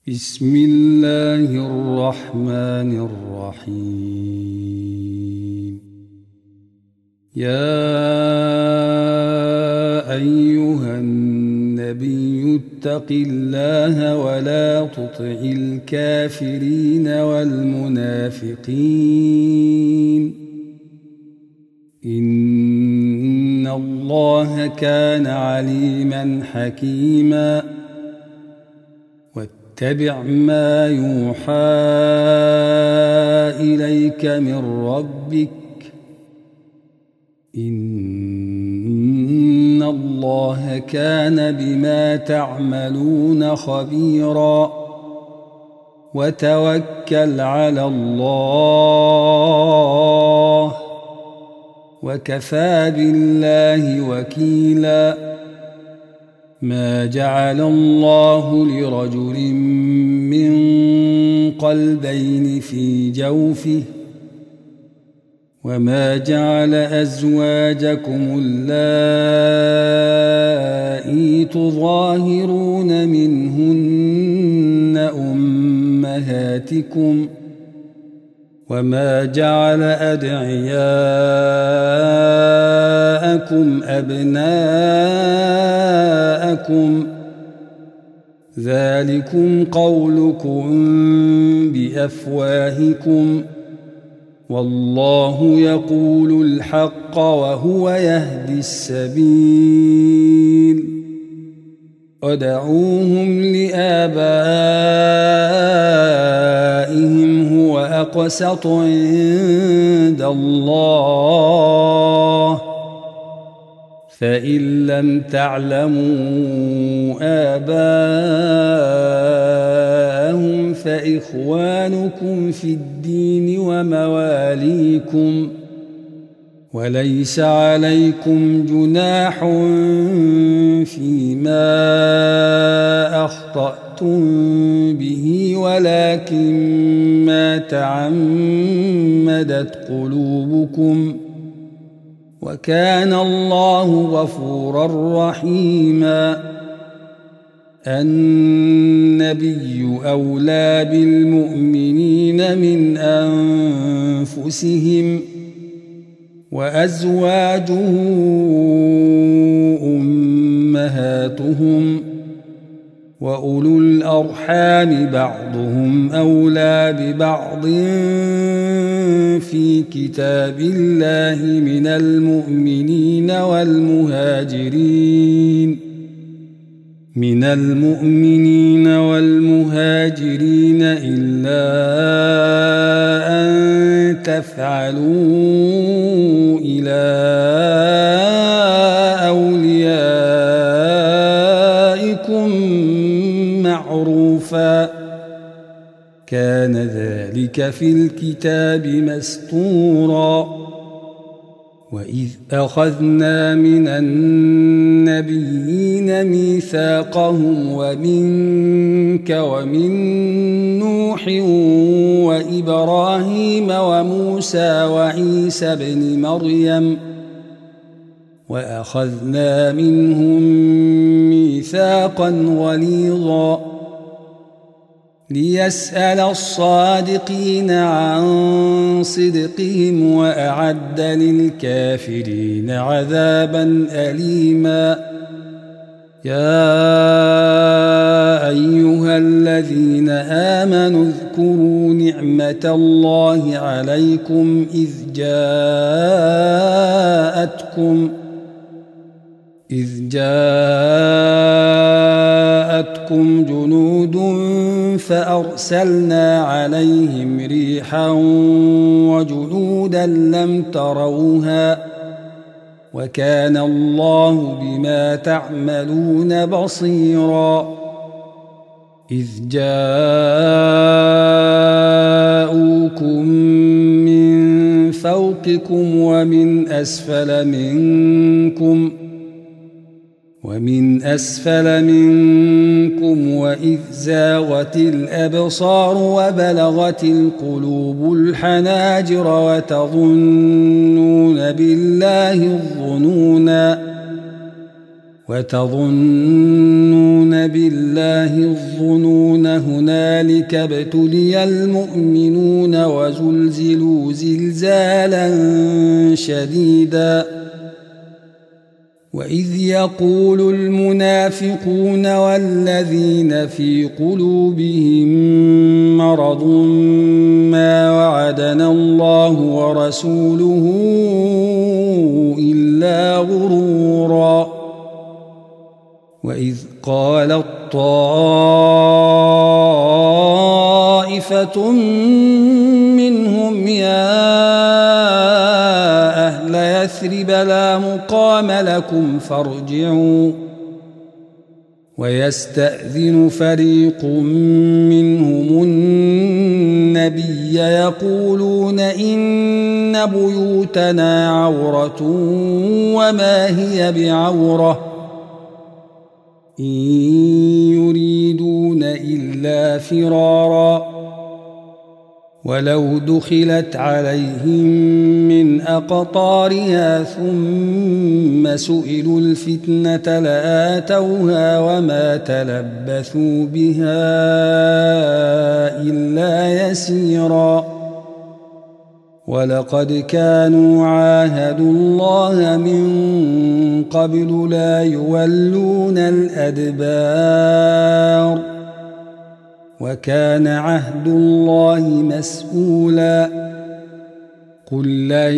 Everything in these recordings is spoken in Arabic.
بسم الله الرحمن الرحيم. يا أيها النبي اتق الله ولا تطع الكافرين والمنافقين إن الله كان عليما حكيما. واتبع ما يوحى إليك من ربك إن الله كان بما تعملون خبيرا. وتوكل على الله وكفى بالله وكيلا. ما جعل الله لرجل من قلبين في جوفه وما جعل أزواجكم اللائي تظاهرون منهن أمهاتكم وما جعل أدعياءكم أبناءكم ذلكم قولكم بأفواهكم والله يقول الحق وهو يهدي السبيل. ادعوهم لآبائهم هو أقسط عند الله فإن لم تعلموا آباءهم فإخوانكم في الدين ومواليكم وليس عليكم جناح فيما أخطأتم به ولكن ما تعمدت قلوبكم وكان الله غفورا رحيما. النبي أولى بالمؤمنين من أنفسهم وأزواجه أمهاتهم وأولو الأرحام بعضهم أولى ببعض في كتاب الله من المؤمنين والمهاجرين إلا أن تفعلوا إلى أوليائكم معروفا كان ذلك في الكتاب مسطورا. وإذ أخذنا من النبيين ميثاقهم ومنك ومن نوح وإبراهيم وموسى وعيسى بن مريم وأخذنا منهم ميثاقا غليظا ليسأل الصادقين عن صدقهم وأعد للكافرين عذابا أليما. يا أيها الذين آمنوا اذكروا نعمة الله عليكم إذ جاءتكم جنود فأرسلنا عليهم ريحا وجنودا لم تروها وكان الله بما تعملون بصيرا. إذ جاءوكم من فوقكم ومن أسفل منكم وإذ زاغت الأبصار وبلغت القلوب الحناجر وتظنون بالله الظنونا وتظنون بالله الظنون هنالك ابتلي المؤمنون وزلزلوا زلزالا شديدا وإذ يقول المنافقون والذين في قلوبهم مرض ما وعدنا الله ورسوله إلا غرورا وإذ قالت طائفة منهم يا أهل يثرب لا مقام لكم فارجعوا ويستأذن فريق منهم النبي يقولون إن بيوتنا عورة وما هي بعورة إن يريدون إلا فرارا ولو دخلت عليهم من أقطارها ثم سئلوا الفتنة لآتوها وما تلبثوا بها إلا يسيرا ولقد كانوا عاهدوا الله من قبل لا يولون الأدبار وكان عهد الله مسؤولا قل لن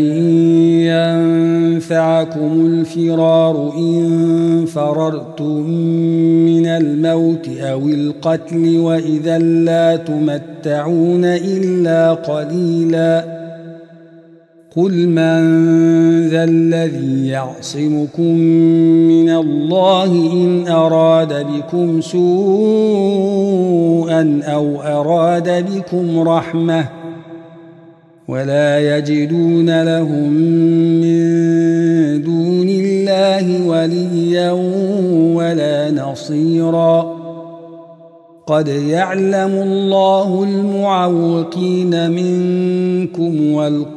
ينفعكم الفرار إن فررتم من الموت أو القتل وإذا لا تمتعون إلا قليلا قل من ذا الذي يعصمكم من الله إن أراد بكم سوءا أو أراد بكم رحمة ولا يجدون لهم من دون الله وليا ولا نصيرا قد يعلم الله المعوقين منكم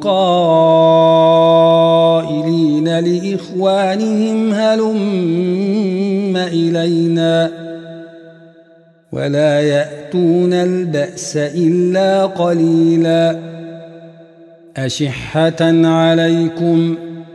والقائلين لإخوانهم هلم إلينا ولا يأتون البأس إلا قليلا أشحة عليكم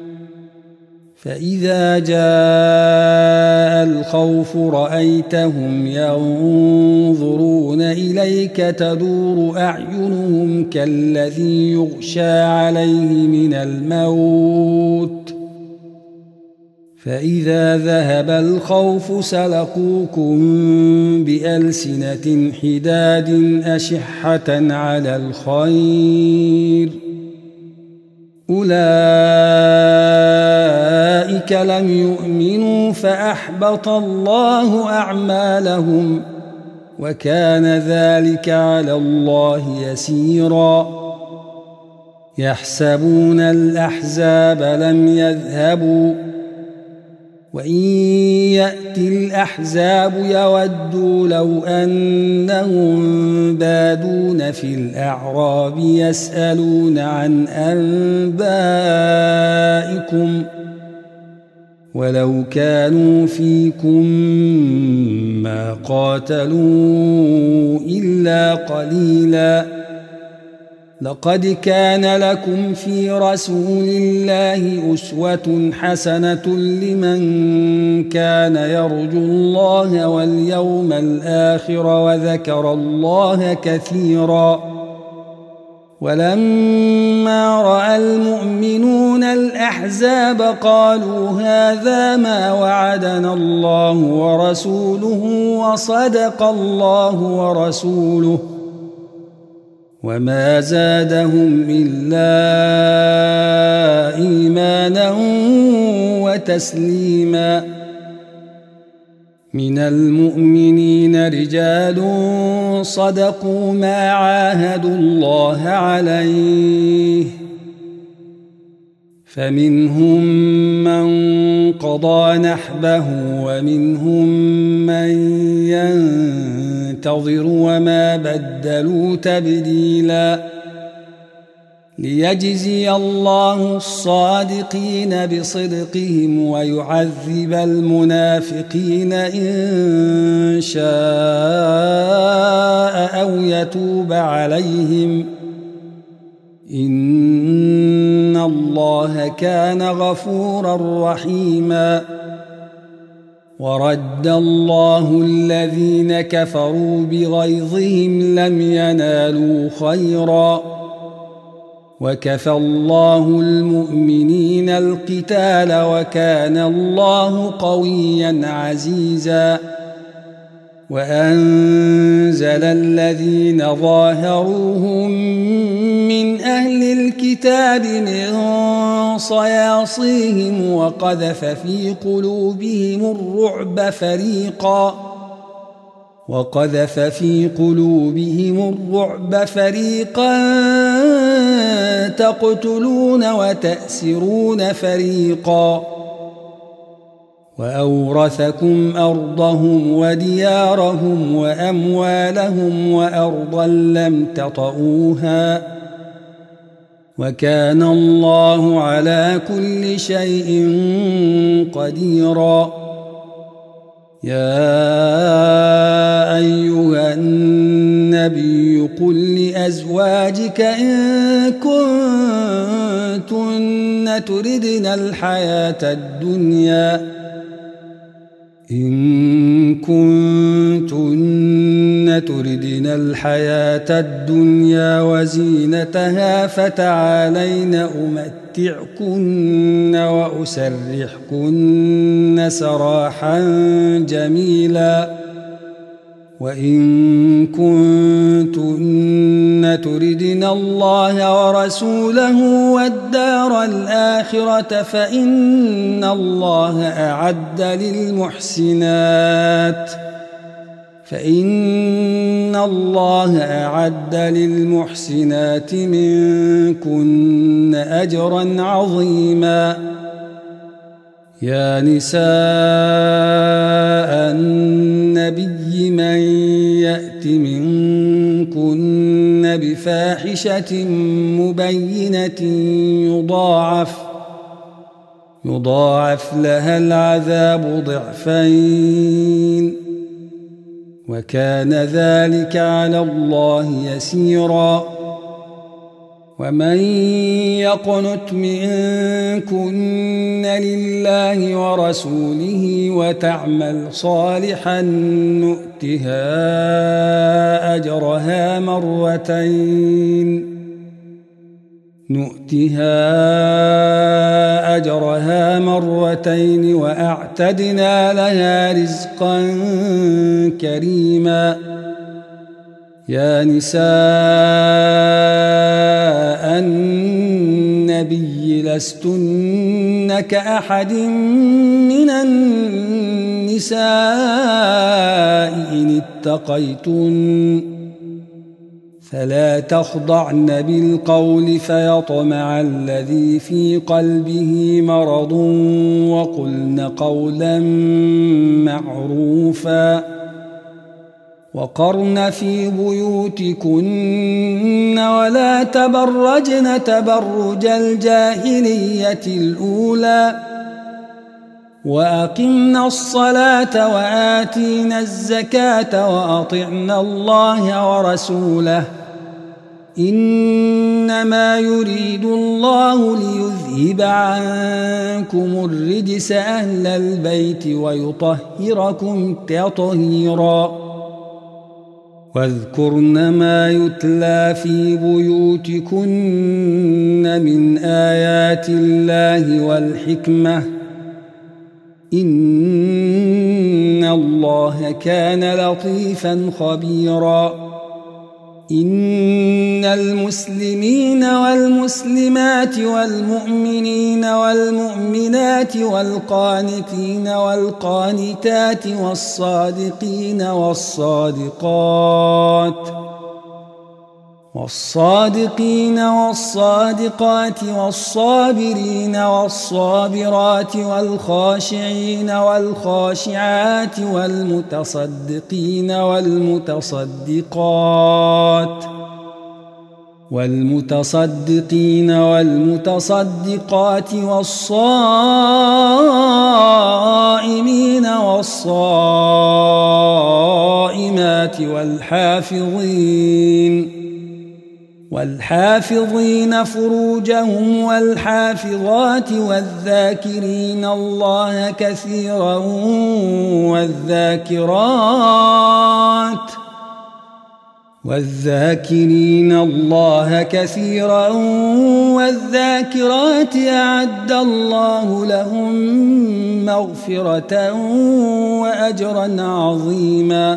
فإذا جاء الخوف رأيتهم ينظرون إليك تدور أعينهم كالذي يغشى عليه من الموت فإذا ذهب الخوف سلقوكم بألسنة حداد أشحة على الخير أولئك لم يؤمنوا فأحبط الله أعمالهم وكان ذلك على الله يسيرا يحسبون الأحزاب لم يذهبوا وإن يأتي الأحزاب يودوا لو أنهم بادون في الأعراب يسألون عن أنبائكم ولو كانوا فيكم ما قاتلوا إلا قليلا لقد كان لكم في رسول الله أسوة حسنة لمن كان يرجو الله واليوم الآخر وذكر الله كثيرا ولما رأى المؤمنون الأحزاب قالوا هذا ما وعدنا الله ورسوله وصدق الله ورسوله وما زادهم إلا إيمانا وتسليما من المؤمنين رجال صدقوا ما عاهدوا الله عليه فمنهم من قضى نحبه ومنهم من ينتظر وما بدلوا تبديلا ليجزي الله الصادقين بصدقهم ويعذب المنافقين إن شاء أو يتوب عليهم إن الله كان غفورا رحيما ورد الله الذين كفروا بغيظهم لم ينالوا خيرا وكفى الله المؤمنين القتال وكان الله قويا عزيزا وأنزل الذين ظاهروهم من أهل الكتاب من صياصيهم وقذف في قلوبهم الرعب فريقا تقتلون وتأسرون فريقا وأورثكم أرضهم وديارهم وأموالهم وأرضا لم تطئوها وكان الله على كل شيء قديرا يا أيها النبي قل لأزواجك إن كنتن تردن الحياة الدنيا وزينتها فتعالين أمتعكن وأسرحكن سراحا جميلا وإن كنتن تردن الله ورسوله والدار الآخرة فإن الله أعد للمحسنات منكن أجرا عظيما يا نساء النبي من يأت منكن بفاحشة مبينة يضاعف لها العذاب ضعفين وكان ذلك على الله يسيرا ومن يقنت منكن لله ورسوله وتعمل صالحا نؤتها أجرها مرتين وأعتدنا لها رزقا كريما يا نساء النبي لستن كأحد من النساء إن اتقيتن فلا تخضعن بالقول فيطمع الذي في قلبه مرض وقلن قولا معروفا وقرن في بيوتكن ولا تبرجن تبرج الجاهلية الأولى وأقمنا الصلاة وآتينا الزكاة وأطعنا الله ورسوله إنما يريد الله ليذهب عنكم الرجس أهل البيت ويطهركم تطهيرا واذكرن ما يتلى في بيوتكن من آيات الله والحكمة إن الله كان لطيفا خبيرا إن المسلمين والمسلمات والمؤمنين والمؤمنات والقانتين والقانتات والصادقين والصادقات والصابرين والصابرات والخاشعين والخاشعات والمتصدقين والمتصدقين والمتصدقات والصائمين والصائمات والحافظين فروجهم والحافظات والذاكرين الله كثيرا والذاكرات أعد الله لهم مغفرة وأجرا عظيما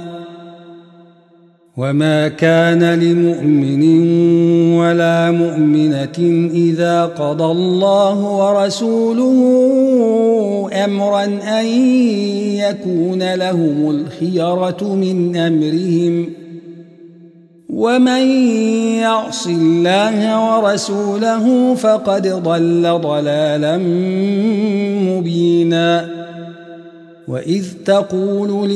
وما كان لمؤمن ولا مؤمنة إذا قضى الله ورسوله أمرا أن يكون لهم الخيرة من أمرهم ومن يعص الله ورسوله فقد ضل ضلالا مبينا وإذ تقول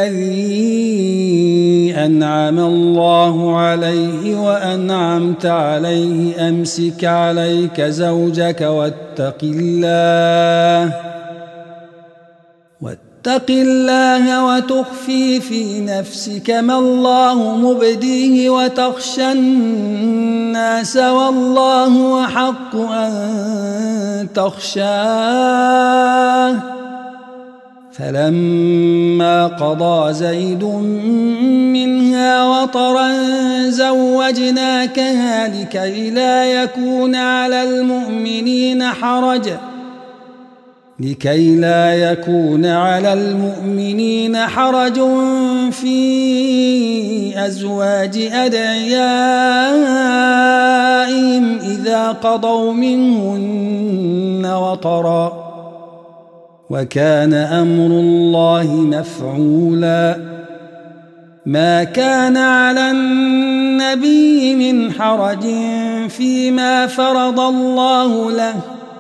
للذي أنعم الله عليه وأنعمت عليه أمسك عليك زوجك واتق الله وتخفي في نفسك ما الله مبديه وتخشى الناس والله أحق أن تخشاه فلما قضى زيد منها وطرا زوجناكها لكي لا يكون على المؤمنين حرج في أزواج أدعيائهم إذا قضوا منهن وطرا وكان أمر الله مفعولا ما كان على النبي من حرج فيما فرض الله له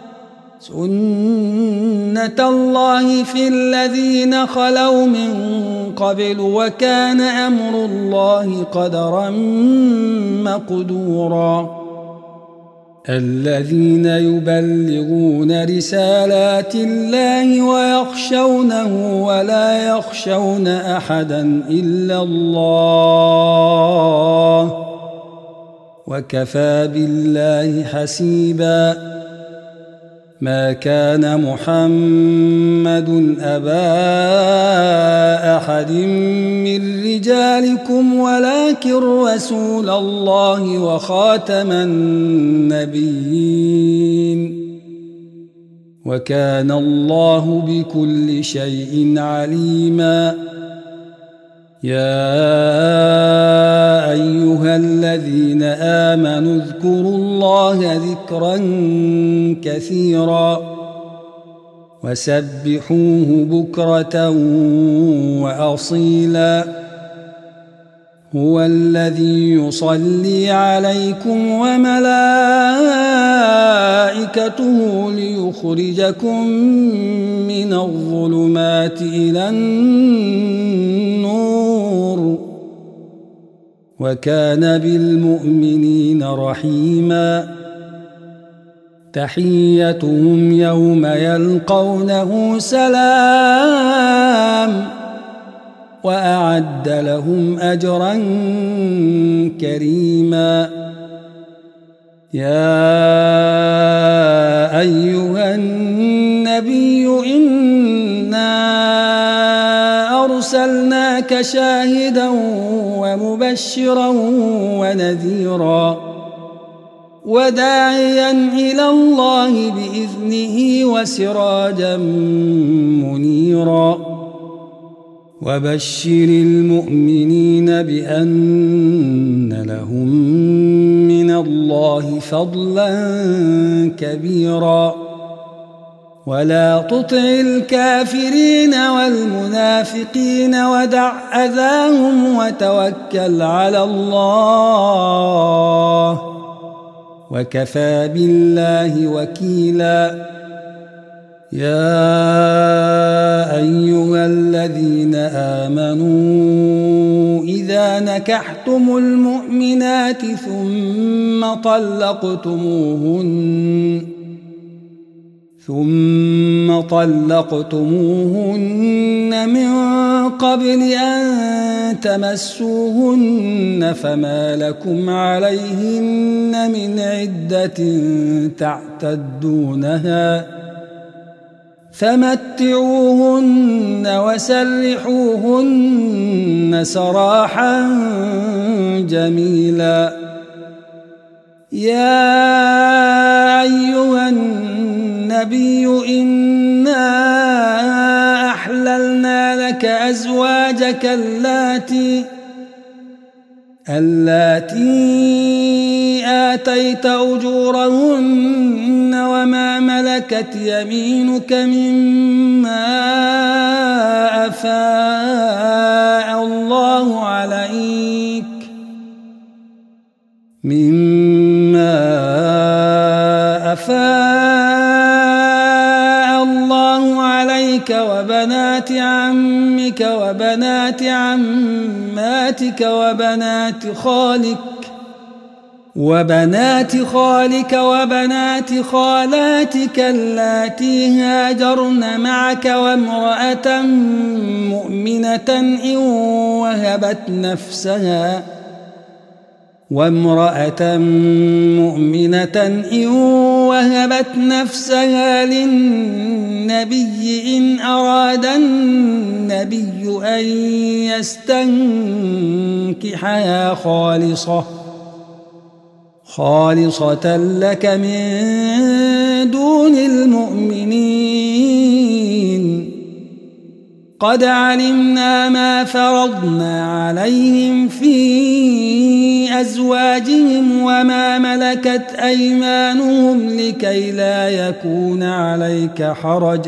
سنة الله في الذين خلوا من قبل وكان أمر الله قدرا مقدورا الذين يبلغون رسالات الله ويخشونه ولا يخشون أحدا إلا الله وكفى بالله حسيبا ما كان محمد أبا أحد من رجالكم ولكن رسول الله وخاتم النبيين وكان الله بكل شيء عليما يا أيها الذين آمنوا اذكروا الله ذكرا كثيرا وسبحوه بكرة وأصيلا هو الذي يصلي عليكم وملائكته ليخرجكم من الظلمات إلى النور وكان بالمؤمنين رحيما تحيتهم يوم يلقونه سلام وأعد لهم أجرا كريما يا أيها النبي إنا أرسلناك شاهدا ومبشرا ونذيرا وداعيا إلى الله بإذنه وسراجا منيرا وبشر المؤمنين بأن لهم من الله فضلا كبيرا ولا تطع الكافرين والمنافقين ودع أذاهم وتوكل على الله وكفى بالله وكيلا يا أيها الذين آمنوا إذا نكحتم المؤمنات ثم طلقتموهن من قبل أن تمسوهن فما لكم عليهن من عدة تعتدونها فمتعوهن وسرحوهن سراحا جميلا. يا أيها النبي إنا أحللنا لك أزواجك اللاتي آتيت أجورهن وما ملكت يمينك مما أفاء الله عليك وبنات عمك وبنات عماتك وبنات خالك وبنات خالاتك اللاتي هاجرن معك وامرأة مؤمنة إن وهبت نفسها للنبي إن أراد النبي أن يستنكحها خالصة لك من دون المؤمنين. قد علمنا ما فرضنا عليهم في أزواجهم وما ملكت أيمانهم لكي لا يكون عليك حرج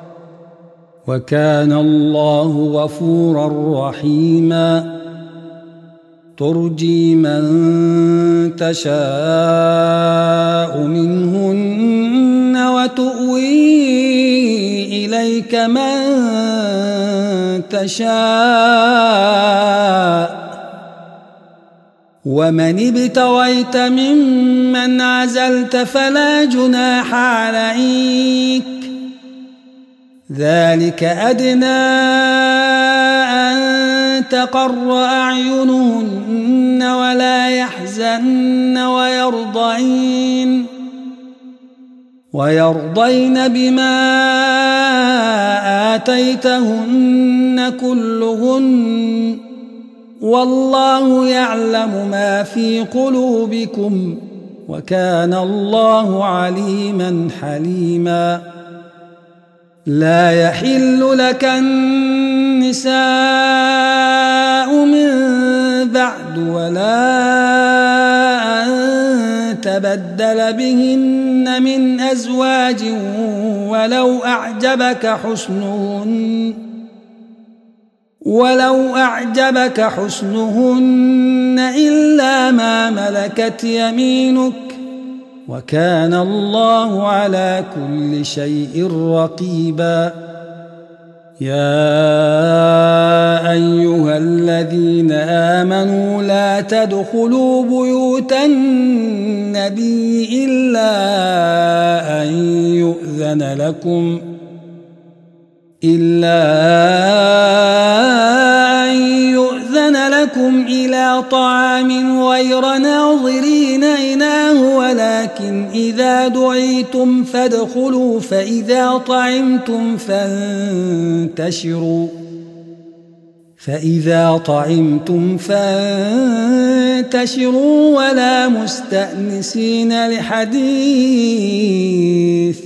وكان الله غفورا رحيما. ترجي من تشاء منهن وتؤوي إليك من تشاء ومن ابتغيت ممن عزلت فلا جناح عليك ذلك أدنى أن تقر أعينهن ولا يحزن ويرضين بما آتيتهن كلهن والله يعلم ما في قلوبكم وكان الله عليما حليما. لا يحل لك النساء من بعد ولا أن تبدل بهن من أزواج ولو أعجبك حسنهن إلا ما ملكت يمينك وكان الله على كل شيء رقيبا. يا أيها الذين آمنوا لا تدخلوا بيوت النبي إلا أن يؤذن لكم إلى طعام غير ناظرين إناه ولكن إذا دعيتم فادخلوا فإذا طعمتم فانتشروا ولا مستأنسين لحديث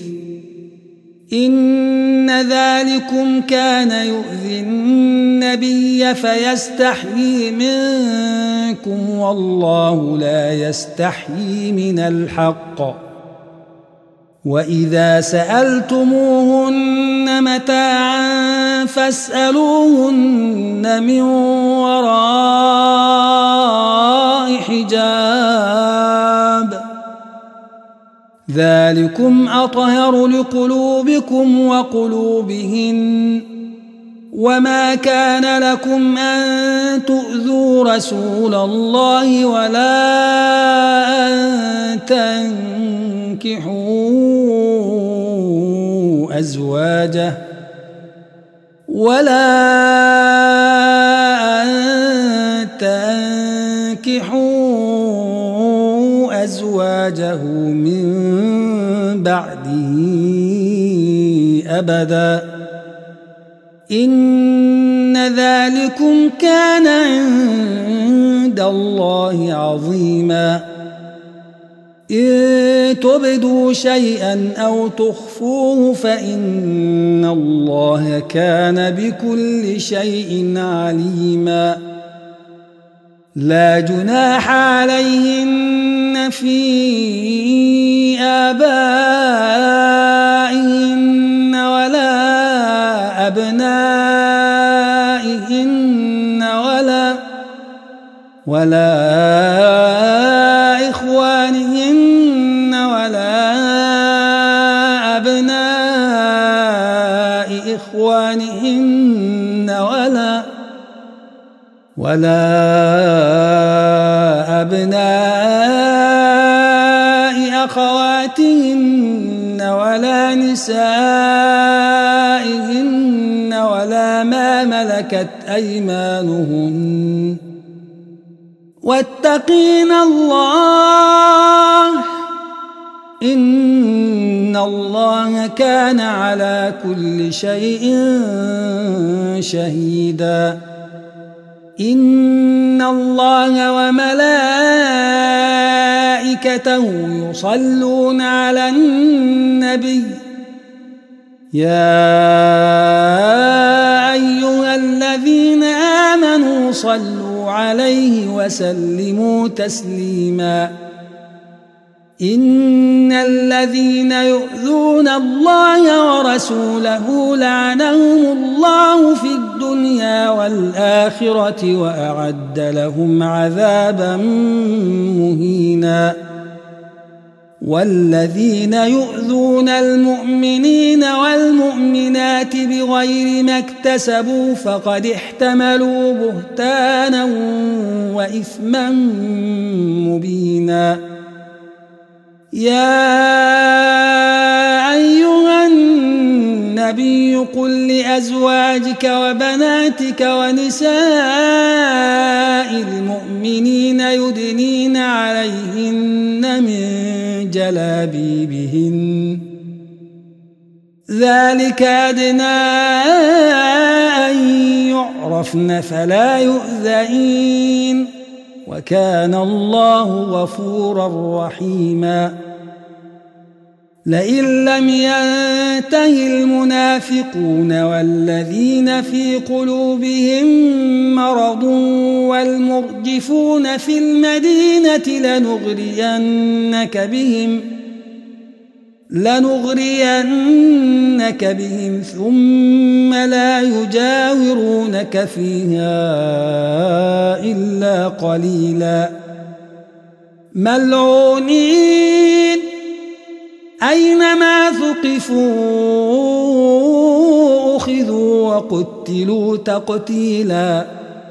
إن ذلكم كان يؤذي النبي فيستحيي منكم والله لا يستحيي من الحق. وإذا سألتموهن متاعا فاسألوهن من وراء حجاب ذلكم أطهر لقلوبكم وقلوبهن وما كان لكم أن تؤذوا رسول الله ولا أن تنكحوا أزواجه من بعده أبدا إن ذلكم كان عند الله عظيما إن تبدوا شيئا أو تخفوه فإن الله كان بكل شيء عليما لا جناح عليهن في آبائهن ولا أبنائهن ولا إخوانهن ولا أبناء إخوانهن ولا أبناء أخواتهن ولا نسائهن ولا ما ملكت أيمانهن واتقين الله إن الله كان على كل شيء شهيدا إن الله وملائكته يصلون على النبي يا أيها الذين آمنوا صلوا عليه وسلموا تسليما إن الذين يؤذون الله ورسوله لعنهم الله في الدنيا والآخرة وأعد لهم عذابا مهينا والذين يؤذون المؤمنين والمؤمنات بغير ما اكتسبوا فقد احتملوا بهتانا وإثما مبينا يا أيها النبي قل لأزواجك وبناتك ونساء المؤمنين يدنين عليهن من جلابيبهن ذلك أدنى أن يعرفن فلا يؤذين وكان الله غفورا رحيما لئن لم ينته المنافقون والذين في قلوبهم مرض والمرجفون في المدينة لنغرينك بهم ثم لا يجاورونك فيها إلا قليلا ملعونين أينما ثقفوا أخذوا وقتلوا تقتيلا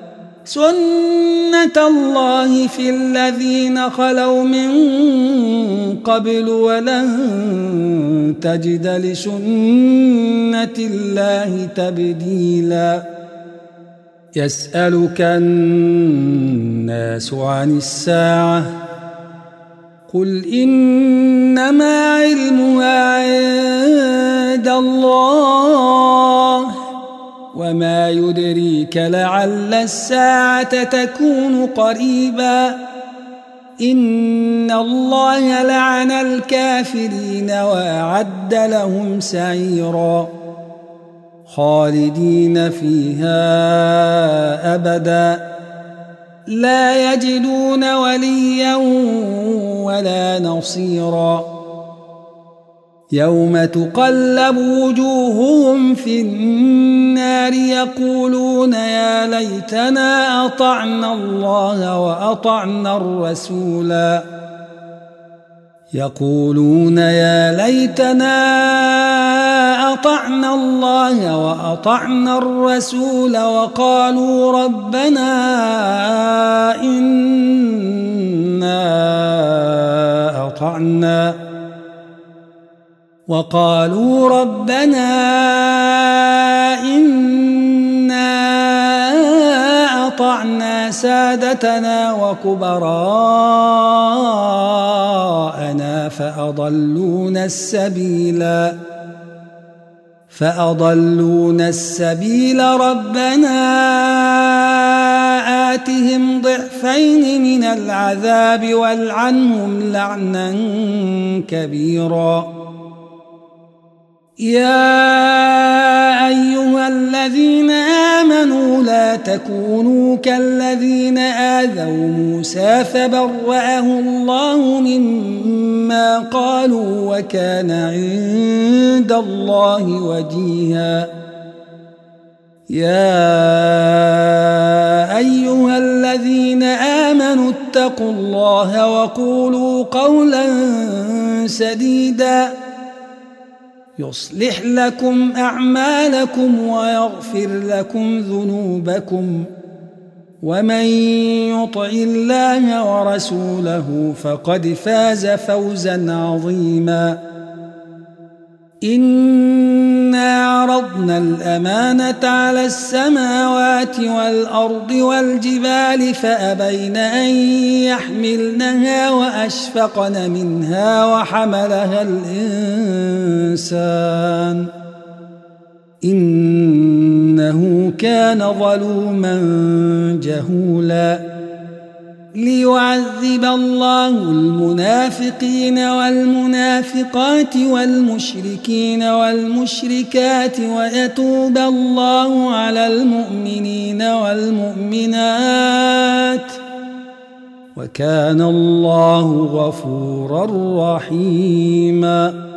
سنة الله في الذين خلوا من قبل ولن تجد لسنة الله تبديلا يسألك الناس عن الساعة قل إنما علمها عند الله وما يدريك لعل الساعة تكون قريبا إن الله لعن الكافرين وأعد لهم سعيرا خالدين فيها أبدا لا يجدون وليا ولا نصيرا يوم تقلب وجوههم في النار يقولون يا ليتنا أطعنا الله وأطعنا الرسولا يقولون يا ليتنا أطعنا الله وأطعنا الرسول وقالوا ربنا إنا أطعنا سادتنا وكبراءنا فأضلونا السبيل ربنا آتهم ضعفين من العذاب والعنهم لعنا كبيرا يا أيها الذين آمنوا لا تكونوا كالذين آذوا موسى فبرأه الله مما قالوا وكان عند الله وجيها يا أيها الذين آمنوا اتقوا الله وقولوا قولا سديدا يصلح لكم أعمالكم ويغفر لكم ذنوبكم ومن يطع الله ورسوله فقد فاز فوزا عظيما إنا عرضنا الأمانة على السماوات والأرض والجبال فأبين أن يحملنها وأشفقن منها وحملها الإنسان إنه كان ظلوما جهولا ليعذب الله المنافقين والمنافقات والمشركين والمشركات ويتوب الله على المؤمنين والمؤمنات وكان الله غفورا رحيما